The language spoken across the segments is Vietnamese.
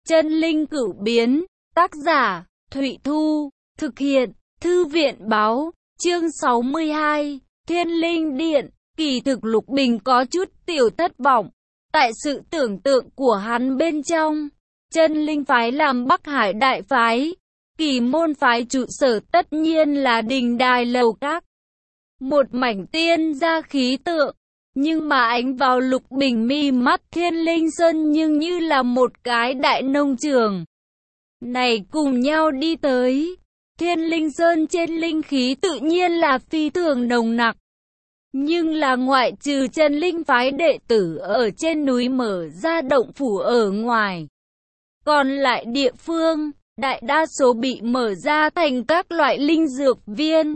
Chân linh cửu biến, tác giả, Thụy Thu, thực hiện, Thư viện báo, chương 62, Thiên Linh Điện. Kỳ thực Lục Bình có chút tiểu thất vọng, tại sự tưởng tượng của hắn bên trong, chân linh phái làm Bắc Hải đại phái, Kỳ môn phái trụ sở tất nhiên là đình đài lầu các, một mảnh tiên gia khí tượng. Nhưng mà ánh vào Lục Bình mi mắt Thiên Linh Sơn nhưng như là một cái đại nông trường. Này cùng nhau đi tới, Thiên Linh Sơn trên linh khí tự nhiên là phi thường nồng nặc. Nhưng là ngoại trừ chân linh phái đệ tử ở trên núi mở ra động phủ ở ngoài, còn lại địa phương, đại đa số bị mở ra thành các loại linh dược viên.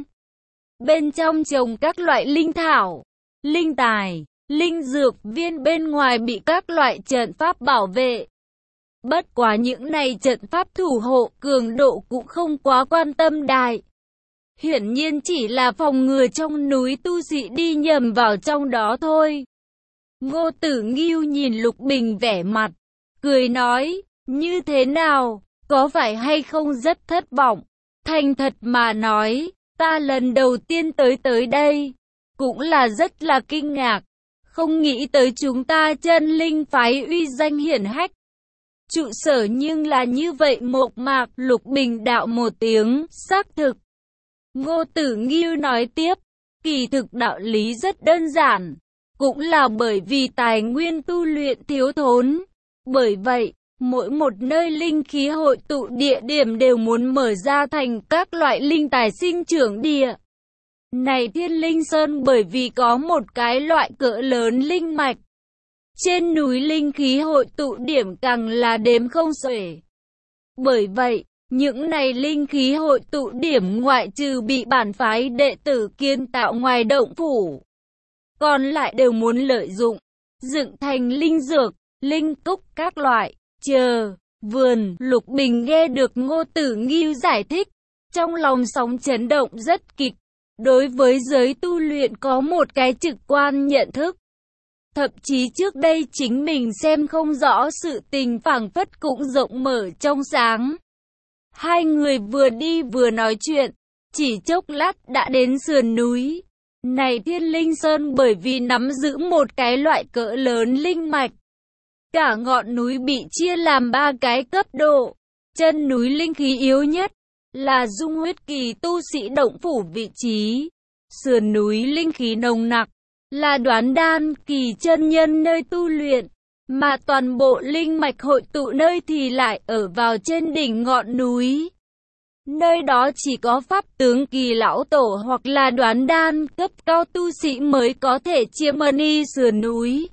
Bên trong trồng các loại linh thảo, linh tài, linh dược viên bên ngoài bị các loại trận pháp bảo vệ. Bất quá những này trận pháp thủ hộ cường độ cũng không quá quan tâm đại. Hiển nhiên chỉ là phòng ngừa trong núi tu sĩ đi nhầm vào trong đó thôi. Ngô Tử Nghiêu nhìn Lục Bình vẻ mặt, cười nói, như thế nào, có phải hay không rất thất vọng? Thành thật mà nói, ta lần đầu tiên tới đây, cũng là rất là kinh ngạc, không nghĩ tới chúng ta chân linh phái uy danh hiển hách. Trụ sở nhưng là như vậy mộc mạc. Lục Bình đạo một tiếng, xác thực. Ngô Tử Nghiêu nói tiếp, kỳ thực đạo lý rất đơn giản, cũng là bởi vì tài nguyên tu luyện thiếu thốn. Bởi vậy, mỗi một nơi linh khí hội tụ địa điểm đều muốn mở ra thành các loại linh tài sinh trưởng địa. Này Thiên Linh Sơn bởi vì có một cái loại cỡ lớn linh mạch, trên núi linh khí hội tụ điểm càng là đếm không xuể. Bởi vậy, những này linh khí hội tụ điểm ngoại trừ bị bản phái đệ tử kiến tạo ngoài động phủ, còn lại đều muốn lợi dụng, dựng thành linh dược, linh cúc các loại, vườn. Lục Bình nghe được Ngô Tử Nghiêu giải thích, trong lòng sóng chấn động rất kịch, đối với giới tu luyện có một cái trực quan nhận thức. Thậm chí trước đây chính mình xem không rõ sự tình phảng phất cũng rộng mở trong sáng. Hai người vừa đi vừa nói chuyện, chỉ chốc lát đã đến sườn núi. Này Thiên Linh Sơn bởi vì nắm giữ một cái loại cỡ lớn linh mạch, cả ngọn núi bị chia làm 3 cái cấp độ. Chân núi linh khí yếu nhất là dung huyết kỳ tu sĩ động phủ vị trí. Sườn núi linh khí nồng nặc là Đoán Đan kỳ chân nhân nơi tu luyện, mà toàn bộ linh mạch hội tụ nơi thì lại ở vào trên đỉnh ngọn núi. Nơi đó chỉ có pháp tướng kỳ lão tổ hoặc là Đoán Đan cấp cao tu sĩ mới có thể chiếm ni sườn núi.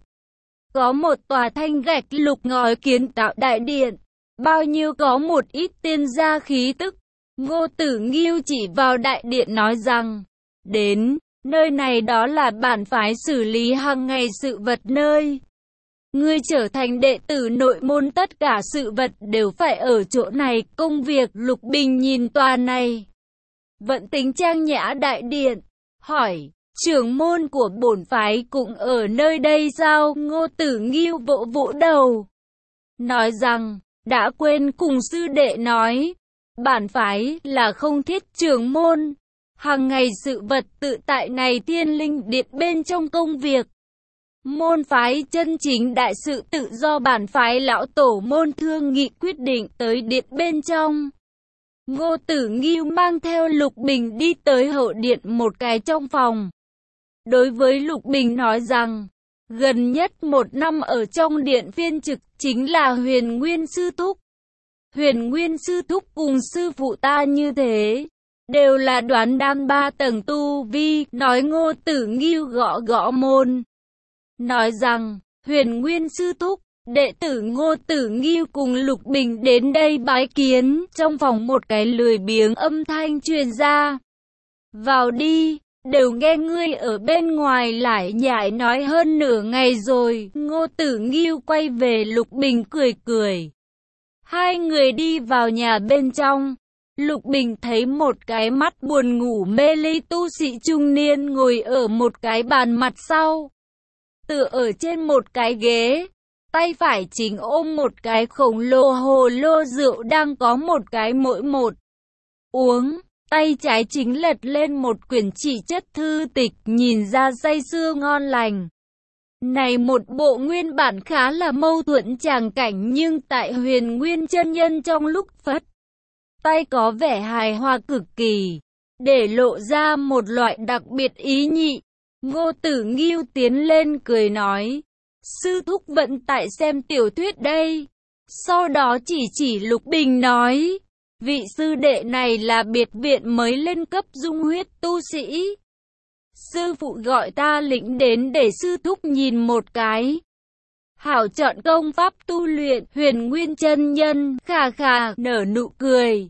Có một tòa thanh gạch lục ngói kiến tạo đại điện, bao nhiêu có một ít tiên gia khí tức. Ngô Tử Nghiêu chỉ vào đại điện nói rằng, đến nơi này đó là bản phái xử lý hàng ngày sự vật nơi. Ngươi trở thành đệ tử nội môn, tất cả sự vật đều phải ở chỗ này công việc. Lục Bình nhìn tòa này vận tính trang nhã đại điện, hỏi, trưởng môn của bổn phái cũng ở nơi đây sao? Ngô Tử Nghiêu vỗ vỗ đầu, nói rằng, đã quên cùng sư đệ nói, bản phái là không thiết trưởng môn, hàng ngày sự vật tự tại này Thiên Linh Điện bên trong công việc. Môn phái chân chính đại sự tự do bản phái lão tổ môn thương nghị quyết định tới điện bên trong. Ngô Tử Nghiêu mang theo Lục Bình đi tới hậu điện một cái trong phòng. Đối với Lục Bình nói rằng, gần nhất 1 năm ở trong điện phiên trực chính là Huyền Nguyên Sư Thúc. Huyền Nguyên Sư Thúc cùng sư phụ ta như thế, đều là Đoán Đan 3 tầng tu vi. Nói Ngô Tử Nghiêu gõ gõ môn, nói rằng, Huyền Nguyên Sư Thúc, đệ tử Ngô Tử Nghiêu cùng Lục Bình đến đây bái kiến. Trong phòng một cái lười biếng âm thanh truyền ra, vào đi, đều nghe ngươi ở bên ngoài lải nhải nói hơn nửa ngày rồi. Ngô Tử Nghiêu quay về Lục Bình cười cười. Hai người đi vào nhà bên trong. Lục Bình thấy một cái mắt buồn ngủ mê ly tu sĩ trung niên ngồi ở một cái bàn mặt sau, tựa ở trên một cái ghế. tay phải chính ôm một cái khổng lồ hồ lô rượu đang có một cái mỗi một. Uống, tay trái chính lật lên một quyển chỉ chất thư tịch, nhìn ra say sưa ngon lành. Này một bộ nguyên bản khá là mâu thuẫn tràng cảnh, nhưng tại Huyền Nguyên chân nhân trong lúc phất tay có vẻ hài hòa cực kỳ, để lộ ra một loại đặc biệt ý nhị. Ngô Tử Nghiêu tiến lên cười nói, sư thúc vận tại xem tiểu thuyết đây. Sau đó chỉ Lục Bình nói, vị sư đệ này là biệt viện mới lên cấp dung huyết tu sĩ. Sư phụ gọi ta lĩnh đến để sư thúc nhìn một cái. Hảo chọn công pháp tu luyện. Huyền Nguyên chân nhân khà khà nở nụ cười,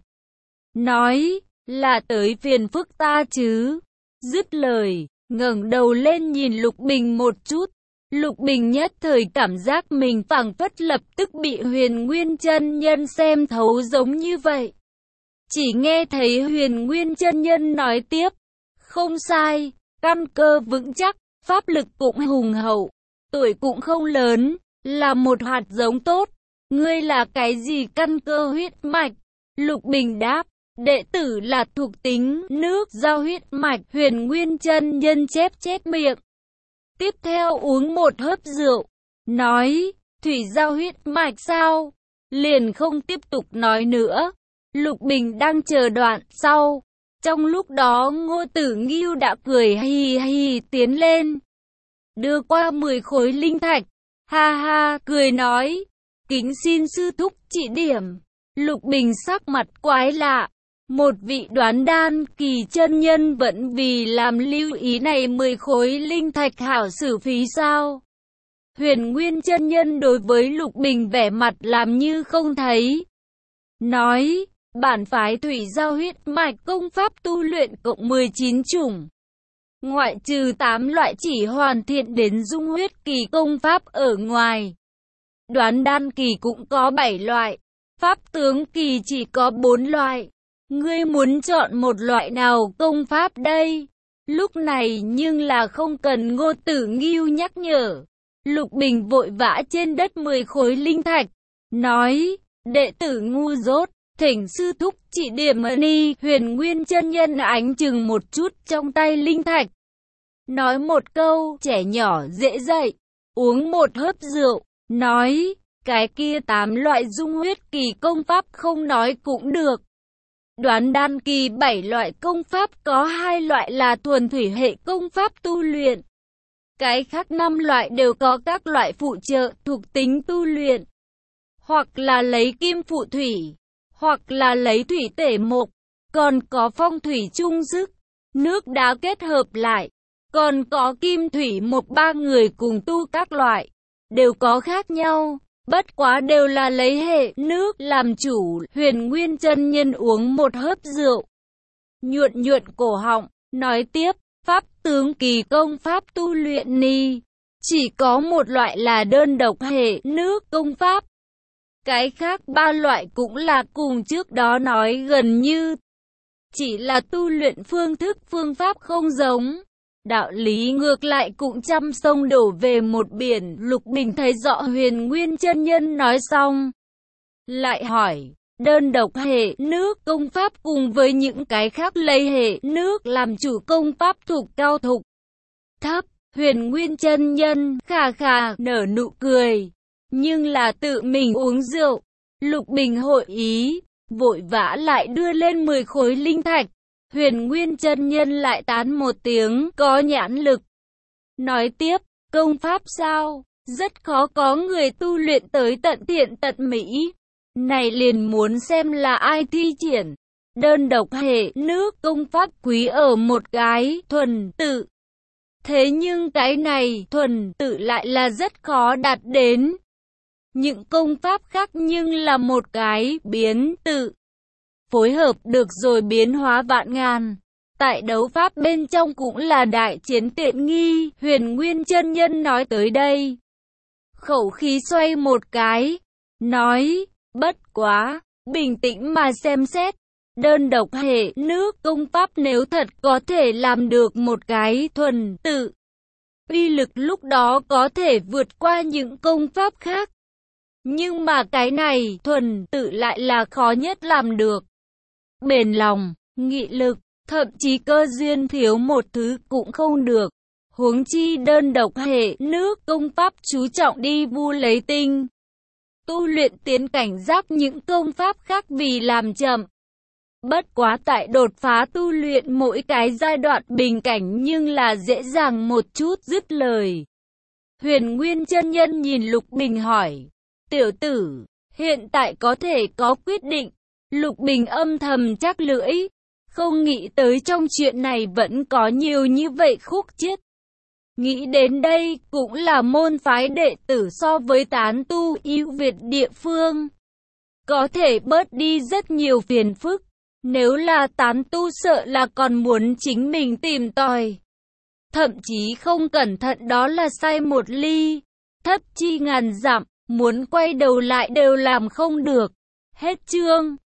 nói, là tới phiền phức ta chứ. Dứt lời, ngẩng đầu lên nhìn Lục Bình một chút. Lục Bình nhất thời cảm giác mình phảng phất lập tức bị Huyền Nguyên chân nhân xem thấu giống như vậy. Chỉ nghe thấy Huyền Nguyên chân nhân nói tiếp, không sai, căn cơ vững chắc, pháp lực cũng hùng hậu, tuổi cũng không lớn, là một hạt giống tốt. Ngươi là cái gì căn cơ huyết mạch? Lục Bình đáp, đệ tử là thuộc tính nước giao huyết mạch. Huyền Nguyên chân nhân chép miệng. Tiếp theo uống một hớp rượu, nói, thủy giao huyết mạch sao? Liền không tiếp tục nói nữa. Lục Bình đang chờ đoạn sau. Trong lúc đó Ngô Tử Nghiêu đã cười hì hì tiến lên, đưa qua 10 khối linh thạch, ha ha, cười nói, kính xin sư thúc chỉ điểm. Lục Bình sắc mặt quái lạ, một vị đoán đan kỳ chân nhân vẫn vì làm lưu ý này 10 khối linh thạch hảo xử phí sao? Huyền Nguyên chân nhân đối với Lục Bình vẻ mặt làm như không thấy, nói, bản phái thủy giao huyết mạch công pháp tu luyện cộng 19 chủng, ngoại trừ 8 loại chỉ hoàn thiện đến dung huyết kỳ công pháp ở ngoài. Đoán đan kỳ cũng có 7 loại, pháp tướng kỳ chỉ có 4 loại. Ngươi muốn chọn một loại nào công pháp đây? Lúc này nhưng là không cần Ngô Tử Nghiêu nhắc nhở. Lục Bình vội vã trên đất 10 khối linh thạch, nói, đệ tử ngu dốt, thỉnh sư thúc chỉ điểm đi. Huyền Nguyên chân nhân ánh chừng một chút trong tay linh thạch, nói một câu, trẻ nhỏ dễ dạy. Uống một hớp rượu, nói, cái kia 8 loại dung huyết kỳ công pháp không nói cũng được. Đoán đan kỳ 7 loại công pháp có 2 loại là thuần thủy hệ công pháp tu luyện. Cái khác 5 loại đều có các loại phụ trợ thuộc tính tu luyện. Hoặc là lấy kim phụ thủy, hoặc là lấy thủy tể mộc, còn có phong thủy trung sức, nước đá kết hợp lại, còn có kim thủy mộc 3 người cùng tu các loại, đều có khác nhau, bất quá đều là lấy hệ nước làm chủ. Huyền Nguyên chân nhân uống một hớp rượu, nhuận cổ họng, nói tiếp, pháp tướng kỳ công pháp tu luyện ni, chỉ có một loại là đơn độc hệ nước công pháp. Cái khác 3 loại cũng là cùng trước đó nói gần như, chỉ là tu luyện phương thức phương pháp không giống. Đạo lý ngược lại cũng trăm sông đổ về một biển. Lục Bình thấy rõ Huyền Nguyên chân nhân nói xong, lại hỏi, đơn độc hệ nước công pháp cùng với những cái khác lấy hệ nước làm chủ công pháp thuộc cao thục thấp? Huyền Nguyên chân nhân khà khà nở nụ cười, nhưng là tự mình uống rượu. Lục Bình hội ý, vội vã lại đưa lên 10 khối linh thạch. Huyền Nguyên chân nhân lại tán một tiếng, có nhãn lực, nói tiếp, công pháp sao, rất khó có người tu luyện tới tận thiện tận mỹ. Này liền muốn xem là ai thi triển. Đơn độc hệ nước công pháp quý ở một cái thuần tự. Thế nhưng cái này thuần tự lại là rất khó đạt đến. Những công pháp khác nhưng là một cái biến tự, phối hợp được rồi biến hóa vạn ngàn. Tại đấu pháp bên trong cũng là đại chiến tiện nghi. Huyền Nguyên chân nhân nói tới đây, khẩu khí xoay một cái, nói, bất quá, bình tĩnh mà xem xét, đơn độc hệ nước công pháp nếu thật có thể làm được một cái thuần tự, uy lực lúc đó có thể vượt qua những công pháp khác. Nhưng mà cái này, thuần tự lại là khó nhất làm được. Bền lòng, nghị lực, thậm chí cơ duyên thiếu một thứ cũng không được. Huống chi đơn độc hệ nước công pháp chú trọng đi vu lấy tinh. Tu luyện tiến cảnh giác những công pháp khác vì làm chậm. Bất quá tại đột phá tu luyện mỗi cái giai đoạn bình cảnh nhưng là dễ dàng một chút. Dứt lời, Huyền Nguyên chân nhân nhìn Lục Bình hỏi, tiểu tử, hiện tại có thể có quyết định. Lục Bình âm thầm chắc lưỡi, không nghĩ tới trong chuyện này vẫn có nhiều như vậy khúc chiết. Nghĩ đến đây cũng là môn phái đệ tử so với tán tu ưu việt địa phương. Có thể bớt đi rất nhiều phiền phức. Nếu là tán tu sợ là còn muốn chính mình tìm tòi. Thậm chí không cẩn thận đó là sai một ly. Thất chi ngàn dặm, muốn quay đầu lại đều làm không được. Hết chương.